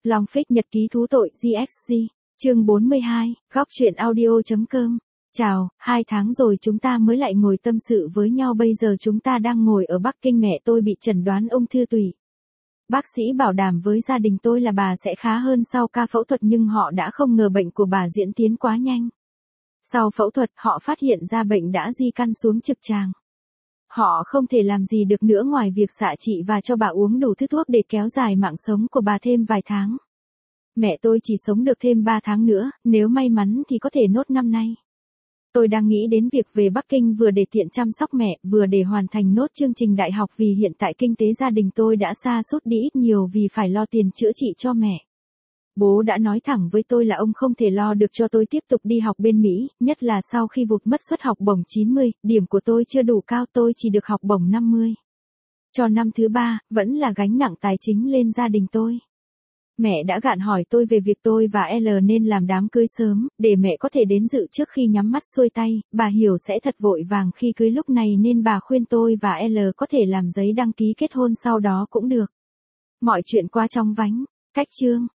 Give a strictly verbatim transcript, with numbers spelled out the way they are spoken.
Long Phích nhật ký thú tội giê ích giê, chương bốn mươi hai, góc truyện audio.com. Chào, hai tháng rồi chúng ta mới lại ngồi tâm sự với nhau, bây giờ chúng ta đang ngồi ở Bắc Kinh, mẹ tôi bị chẩn đoán ung thư tủy. Bác sĩ bảo đảm với gia đình tôi là bà sẽ khá hơn sau ca phẫu thuật, nhưng họ đã không ngờ bệnh của bà diễn tiến quá nhanh. Sau phẫu thuật, họ phát hiện ra bệnh đã di căn xuống trực tràng. Họ không thể làm gì được nữa ngoài việc xạ trị và cho bà uống đủ thứ thuốc để kéo dài mạng sống của bà thêm vài tháng. Mẹ tôi chỉ sống được thêm ba tháng nữa, nếu may mắn thì có thể nốt năm nay. Tôi đang nghĩ đến việc về Bắc Kinh vừa để tiện chăm sóc mẹ, vừa để hoàn thành nốt chương trình đại học, vì hiện tại kinh tế gia đình tôi đã sa sút đi ít nhiều vì phải lo tiền chữa trị cho mẹ. Bố đã nói thẳng với tôi là ông không thể lo được cho tôi tiếp tục đi học bên Mỹ, nhất là sau khi vụt mất suất học bổng chín mươi, điểm của tôi chưa đủ cao, tôi chỉ được học bổng năm mươi. Cho năm thứ ba, vẫn là gánh nặng tài chính lên gia đình tôi. Mẹ đã gạn hỏi tôi về việc tôi và L nên làm đám cưới sớm, để mẹ có thể đến dự trước khi nhắm mắt xuôi tay. Bà hiểu sẽ thật vội vàng khi cưới lúc này nên bà khuyên tôi và L có thể làm giấy đăng ký kết hôn sau đó cũng được. Mọi chuyện qua trong vánh. Cách chương.